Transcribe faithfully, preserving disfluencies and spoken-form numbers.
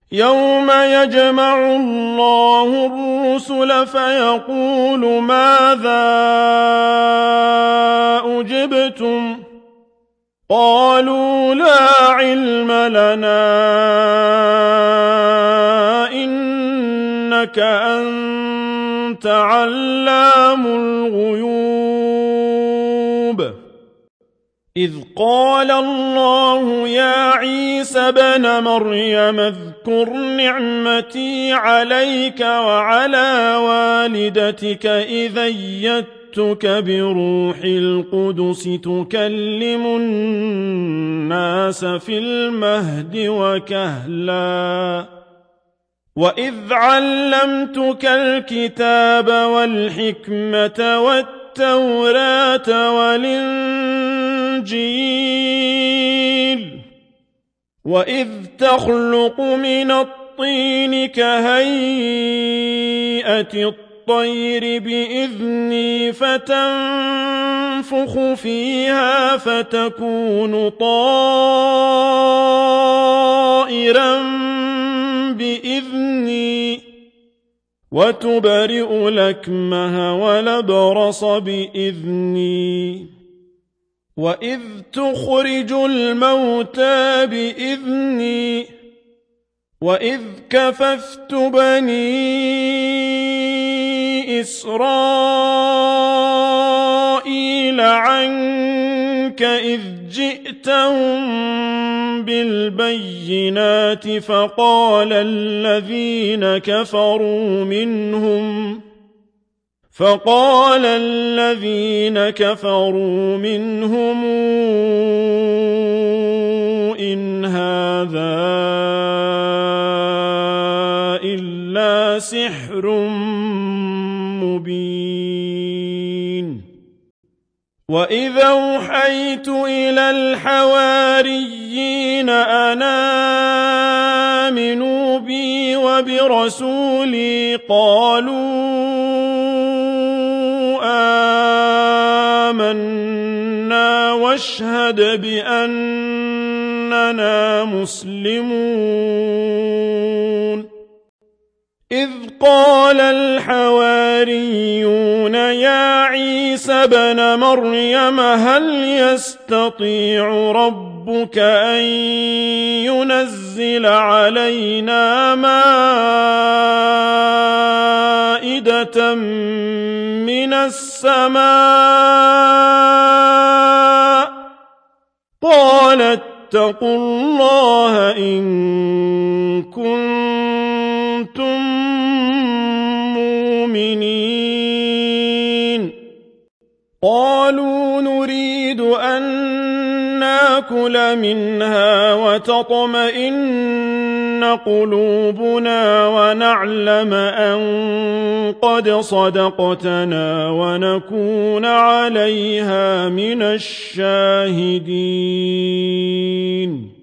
يوم يجمع الله الرسل فيقول ماذا أجبتم قالوا لا علم لنا إنك أنت علام الغيوب إذ قال الله يا عيسى ابن مريم اذكر نعمتي عليك وعلى والدتك إذ أيدتك بروح القدس تكلم الناس في المهد وكهلا وإذ علمتك الكتاب والحكمة والتوراة والإنجيل وإذ تخلق من الطين كهيئة الطير بإذني فتنفخ فيها فتكون طائرا بإذني وتبرئ الأكمه والأبرص بإذني وإذ تخرج الموتى بإذني وإذ كففت بني إسرائيل عنك إذ جئتهم بالبينات فقال الذين كفروا منهم فقال الذين كفروا منهم إن هذا إلا سحر مبين وإذا أوحيت إلى الحواريين أن آمنوا بي وبرسولي قالوا آمنا واشهد بأننا مسلمون إذ قال الحواريون يا عيسى ابن مريم هل يستطيع ربك أن ينزل علينا مائدة من السماء قال اتقوا الله إن كنتم مؤمنين قالوا نريد أن نأكل منها وتطمئن قلوبنا ونعلم أن قد صدقتنا ونكون عليها من الشاهدين